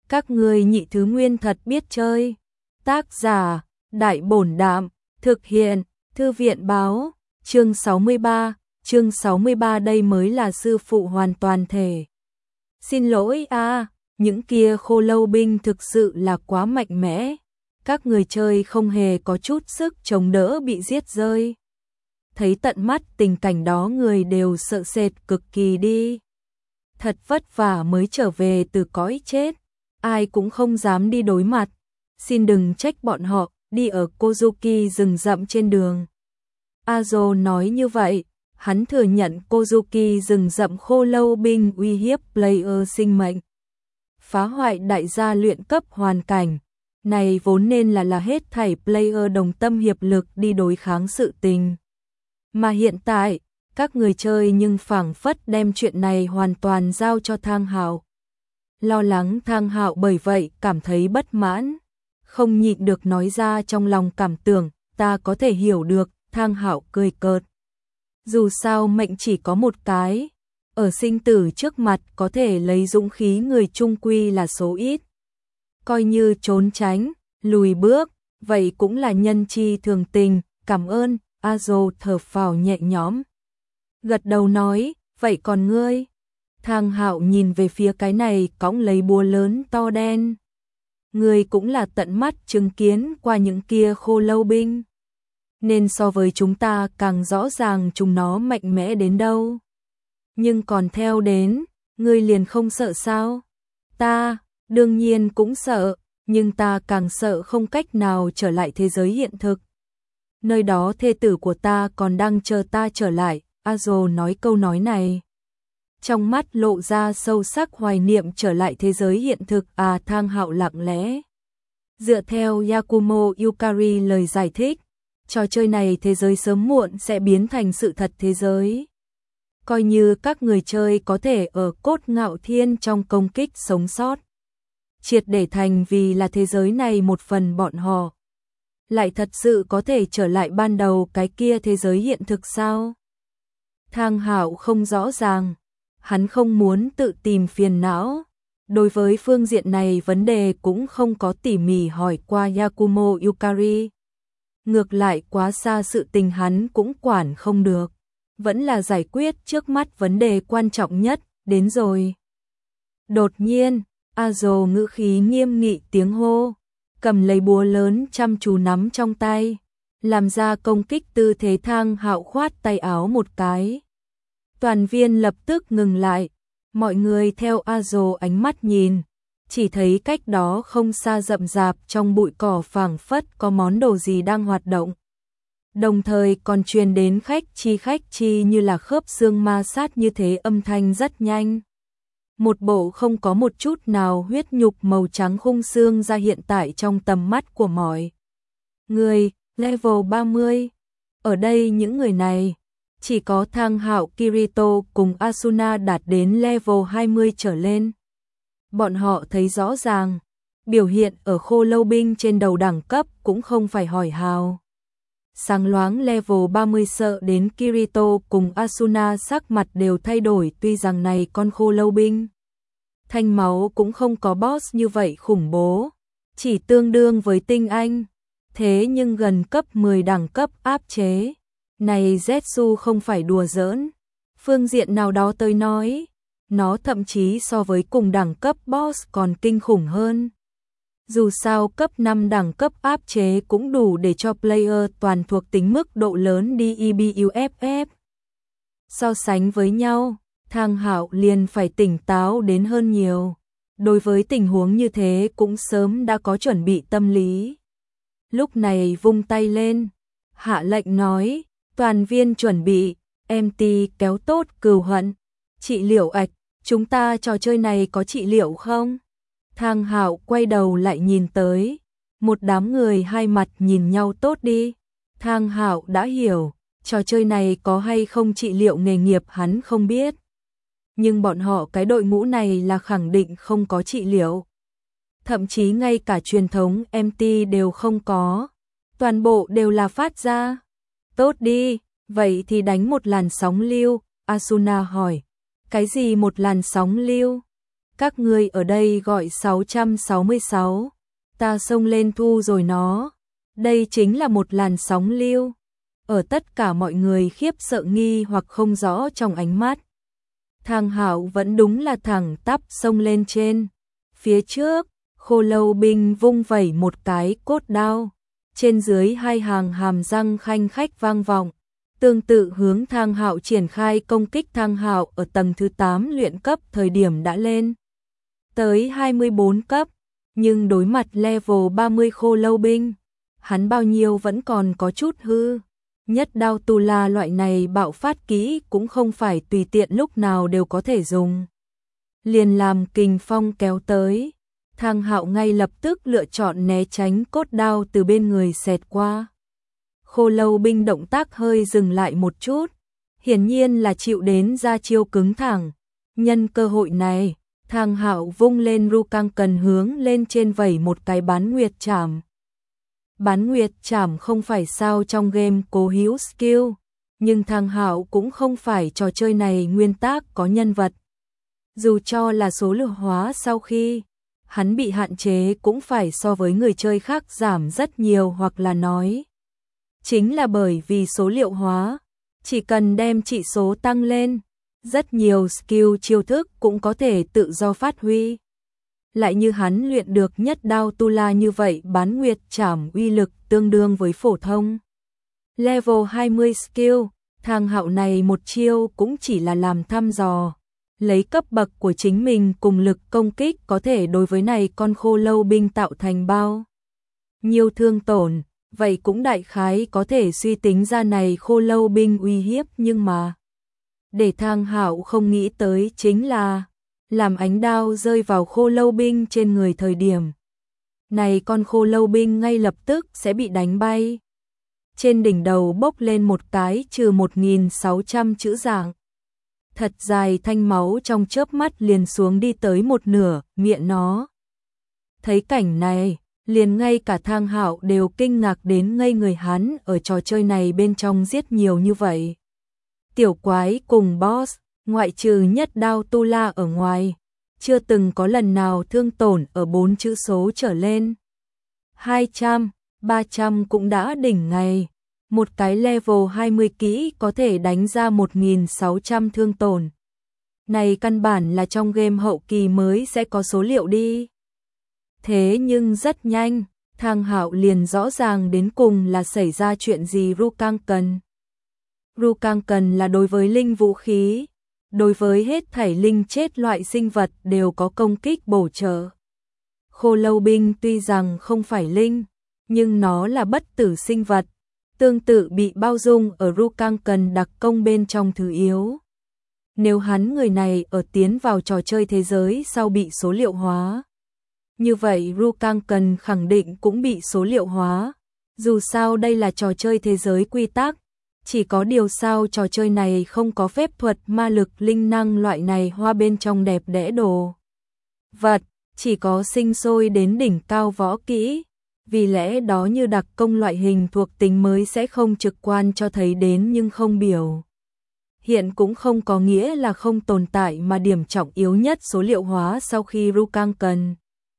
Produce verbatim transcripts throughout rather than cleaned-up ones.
Các ngươi nhị thứ nguyên thật biết chơi. Tác giả, Đại Bổn Đạm, thực hiện, Thư viện báo, chương sáu mươi ba, chương sáu mươi ba đây mới là sư phụ hoàn toàn thể. Xin lỗi a, à, những kia khô lâu binh thực sự là quá mạnh mẽ. Các người chơi không hề có chút sức chống đỡ bị giết rơi. Thấy tận mắt tình cảnh đó người đều sợ sệt cực kỳ đi. Thật vất vả mới trở về từ cõi chết, ai cũng không dám đi đối mặt. Xin đừng trách bọn họ, đi ở Kozuki rừng rậm trên đường. Azo nói như vậy, hắn thừa nhận Kozuki rừng rậm khô lâu binh uy hiếp player sinh mệnh. Phá hoại đại gia luyện cấp hoàn cảnh. Này vốn nên là là hết thảy player đồng tâm hiệp lực đi đối kháng sự tình. Mà hiện tại, các người chơi nhưng phảng phất đem chuyện này hoàn toàn giao cho Thang Hạo. Lo lắng Thang Hạo bởi vậy cảm thấy bất mãn, không nhịn được nói ra trong lòng cảm tưởng, ta có thể hiểu được. Thang Hạo cười cợt. Dù sao mệnh chỉ có một cái, ở sinh tử trước mặt có thể lấy dũng khí người chung quy là số ít. Coi như trốn tránh, lùi bước, vậy cũng là nhân chi thường tình, cảm ơn. Azo thở phào nhẹ nhõm, gật đầu nói, vậy còn ngươi? Thang Hạo nhìn về phía cái này cõng lấy búa lớn to đen. Ngươi cũng là tận mắt chứng kiến qua những kia khô lâu binh, nên so với chúng ta càng rõ ràng chúng nó mạnh mẽ đến đâu. Nhưng còn theo đến, ngươi liền không sợ sao? Ta, đương nhiên cũng sợ, nhưng ta càng sợ không cách nào trở lại thế giới hiện thực. Nơi đó thê tử của ta còn đang chờ ta trở lại. Azo nói câu nói này, trong mắt lộ ra sâu sắc hoài niệm trở lại thế giới hiện thực. À, Thang Hạo lặng lẽ. Dựa theo Yakumo Yukari lời giải thích, trò chơi này thế giới sớm muộn sẽ biến thành sự thật thế giới. Coi như các người chơi có thể ở cốt ngạo thiên trong công kích sống sót, triệt để thành vì là thế giới này một phần bọn họ, lại thật sự có thể trở lại ban đầu cái kia thế giới hiện thực sao? Thang Hạo không rõ ràng, hắn không muốn tự tìm phiền não. Đối với phương diện này vấn đề cũng không có tỉ mỉ hỏi qua Yakumo Yukari. Ngược lại quá xa sự tình hắn cũng quản không được. Vẫn là giải quyết trước mắt vấn đề quan trọng nhất, đến rồi. Đột nhiên, Azo ngữ khí nghiêm nghị tiếng hô, cầm lấy búa lớn chăm chú nắm trong tay, làm ra công kích tư thế. Thang Hạo khoát tay áo một cái. Toàn viên lập tức ngừng lại, mọi người theo Azo ánh mắt nhìn, chỉ thấy cách đó không xa rậm rạp trong bụi cỏ phảng phất có món đồ gì đang hoạt động. Đồng thời còn truyền đến khách chi khách chi như là khớp xương ma sát như thế âm thanh rất nhanh. Một bộ không có một chút nào huyết nhục màu trắng khung xương ra hiện tại trong tầm mắt của mọi người. Level ba mươi. Ở đây những người này, chỉ có Thang Hạo, Kirito cùng Asuna đạt đến level hai mươi trở lên. Bọn họ thấy rõ ràng, biểu hiện ở khô lâu binh trên đầu đẳng cấp cũng không phải hỏi hào. Sáng loáng level ba mươi sợ đến Kirito cùng Asuna sắc mặt đều thay đổi. Tuy rằng này con khô lâu binh thanh máu cũng không có boss như vậy khủng bố, chỉ tương đương với tinh anh, thế nhưng gần cấp mười đẳng cấp áp chế. Này Zetsu không phải đùa giỡn, phương diện nào đó tôi nói, nó thậm chí so với cùng đẳng cấp boss còn kinh khủng hơn. Dù sao cấp năm đẳng cấp áp chế cũng đủ để cho player toàn thuộc tính mức độ lớn đi i bê u ép ép. So sánh với nhau, Thang Hạo liền phải tỉnh táo đến hơn nhiều. Đối với tình huống như thế cũng sớm đã có chuẩn bị tâm lý. Lúc này vung tay lên, hạ lệnh nói, toàn viên chuẩn bị, em tê kéo tốt cừu hận, trị liệu ạch, chúng ta trò chơi này có trị liệu không? Thang Hạo quay đầu lại nhìn tới, một đám người hai mặt nhìn nhau. Tốt đi. Thang Hạo đã hiểu, trò chơi này có hay không trị liệu nghề nghiệp hắn không biết. Nhưng bọn họ cái đội ngũ này là khẳng định không có trị liệu. Thậm chí ngay cả truyền thống em tê đều không có. Toàn bộ đều là phát ra. Tốt đi, vậy thì đánh một làn sóng lưu. Asuna hỏi, cái gì một làn sóng lưu? Các ngươi ở đây gọi sáu trăm sáu mươi sáu, ta xông lên thu rồi nó. Đây chính là một làn sóng lưu. Ở tất cả mọi người khiếp sợ nghi hoặc không rõ trong ánh mắt. Thang Hạo vẫn đúng là thẳng tắp xông lên trên. Phía trước, Khô Lâu binh vung vẩy một cái cốt đao. Trên dưới hai hàng hàm răng khanh khách vang vọng. Tương tự hướng Thang Hạo triển khai công kích. Thang Hạo ở tầng thứ tám luyện cấp thời điểm đã lên tới hai mươi bốn cấp, nhưng đối mặt level ba mươi Khô Lâu binh, hắn bao nhiêu vẫn còn có chút hư. Nhất đao tu la loại này bạo phát kỹ cũng không phải tùy tiện lúc nào đều có thể dùng. Liền làm kình phong kéo tới, Thang Hạo ngay lập tức lựa chọn né tránh cốt đao từ bên người xẹt qua. Khô Lâu binh động tác hơi dừng lại một chút, hiển nhiên là chịu đến ra chiêu cứng thẳng. Nhân cơ hội này, Thang Hạo vung lên Rakangan hướng lên trên vẩy một cái bán nguyệt trảm. Bán nguyệt trảm không phải sao trong game cố hữu skill, nhưng Thang Hạo cũng không phải trò chơi này nguyên tác có nhân vật. Dù cho là số lượng hóa sau khi hắn bị hạn chế cũng phải so với người chơi khác giảm rất nhiều, hoặc là nói chính là bởi vì số liệu hóa, chỉ cần đem chỉ số tăng lên, rất nhiều skill chiêu thức cũng có thể tự do phát huy. Lại như hắn luyện được nhất đao tu la như vậy, bán nguyệt trảm uy lực tương đương với phổ thông level hai mươi skill. Thang Hạo này một chiêu cũng chỉ là làm thăm dò, lấy cấp bậc của chính mình cùng lực công kích có thể đối với này con Khô Lâu binh tạo thành bao nhiêu thương tổn, vậy cũng đại khái có thể suy tính ra này Khô Lâu binh uy hiếp. Nhưng mà để Thang Hạo không nghĩ tới chính là làm ánh đao rơi vào Khô Lâu binh trên người thời điểm này, con Khô Lâu binh ngay lập tức sẽ bị đánh bay. Trên đỉnh đầu bốc lên một cái trừ một nghìn sáu trăm chữ dạng thật dài, thanh máu trong chớp mắt liền xuống đi tới một nửa miệng nó. Thấy cảnh này, liền ngay cả Thang Hạo đều kinh ngạc đến ngây người. Hắn ở trò chơi này bên trong giết nhiều như vậy tiểu quái cùng boss, ngoại trừ nhất đao tu la ở ngoài, chưa từng có lần nào thương tổn ở bốn chữ số trở lên. hai trăm, ba trăm cũng đã đỉnh ngày. Một cái level hai mươi kỹ có thể đánh ra một nghìn sáu trăm thương tổn. Này căn bản là trong game hậu kỳ mới sẽ có số liệu đi. Thế nhưng rất nhanh, Thang Hạo liền rõ ràng đến cùng là xảy ra chuyện gì. Rakangan. Rakangan là đối với linh vũ khí, đối với hết thảy linh chết loại sinh vật đều có công kích bổ trợ. Khô Lâu binh tuy rằng không phải linh, nhưng nó là bất tử sinh vật, tương tự bị bao dung ở Rakangan đặc công bên trong thứ yếu. Nếu hắn người này ở tiến vào trò chơi thế giới sau bị số liệu hóa, như vậy Rakangan khẳng định cũng bị số liệu hóa. Dù sao đây là trò chơi thế giới quy tắc, chỉ có điều sao trò chơi này không có phép thuật, ma lực, linh năng loại này hoa bên trong đẹp đẽ đồ vật, chỉ có sinh sôi đến đỉnh cao võ kỹ. Vì lẽ đó như đặc công loại hình thuộc tính mới sẽ không trực quan cho thấy đến, nhưng không biểu hiện cũng không có nghĩa là không tồn tại, mà điểm trọng yếu nhất số liệu hóa sau khi Rakangan.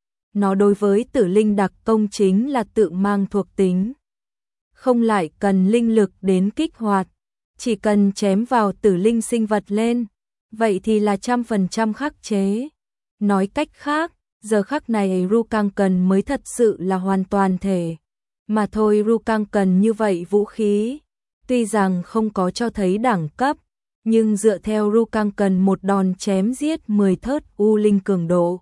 Nó đối với tử linh đặc công chính là tự mang thuộc tính, không lại cần linh lực đến kích hoạt, chỉ cần chém vào tử linh sinh vật lên, vậy thì là trăm phần trăm khắc chế. Nói cách khác, giờ khắc này Rakangan mới thật sự là hoàn toàn thể. Mà thôi, Rakangan như vậy vũ khí, tuy rằng không có cho thấy đẳng cấp, nhưng dựa theo Rakangan một đòn chém giết mười thớt u linh cường độ,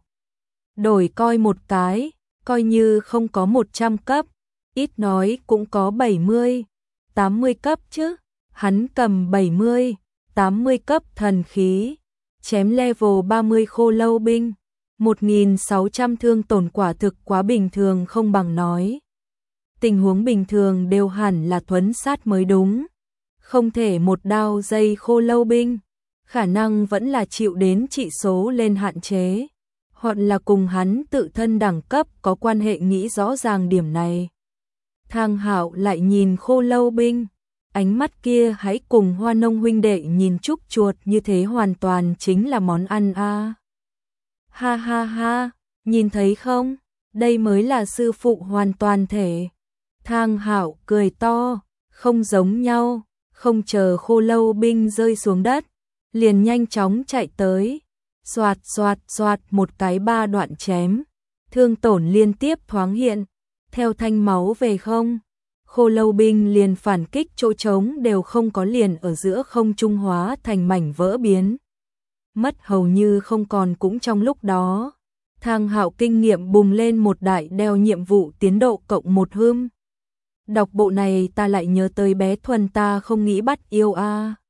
đổi coi một cái, coi như không có một trăm cấp, ít nói cũng có bảy mươi, tám mươi cấp chứ. Hắn cầm bảy mươi, tám mươi cấp thần khí, chém level ba mươi Khô Lâu binh, một nghìn sáu trăm thương tổn quả thực quá bình thường không bằng nói. Tình huống bình thường đều hẳn là thuấn sát mới đúng. Không thể một đao dây Khô Lâu binh, khả năng vẫn là chịu đến trị số lên hạn chế, hoặc là cùng hắn tự thân đẳng cấp có quan hệ. Nghĩ rõ ràng điểm này, Thang Hạo lại nhìn Khô Lâu binh, ánh mắt kia hãy cùng Hoa Nông huynh đệ nhìn trúc chuột như thế, hoàn toàn chính là món ăn a. Ha ha ha, nhìn thấy không? Đây mới là sư phụ hoàn toàn thể. Thang Hạo cười to, không giống nhau, không chờ Khô Lâu binh rơi xuống đất, liền nhanh chóng chạy tới, xoạt xoạt xoạt một cái ba đoạn chém, thương tổn liên tiếp thoáng hiện, theo thanh máu về không. Khô Lâu binh liền phản kích, chỗ trống đều không có, liền ở giữa không trung hóa thành mảnh vỡ biến mất hầu như không còn. Cũng trong lúc đó, Thang Hạo kinh nghiệm bùng lên một đại đeo nhiệm vụ tiến độ cộng một hươm. Đọc bộ này ta lại nhớ tới bé Thuần ta không nghĩ bắt yêu a.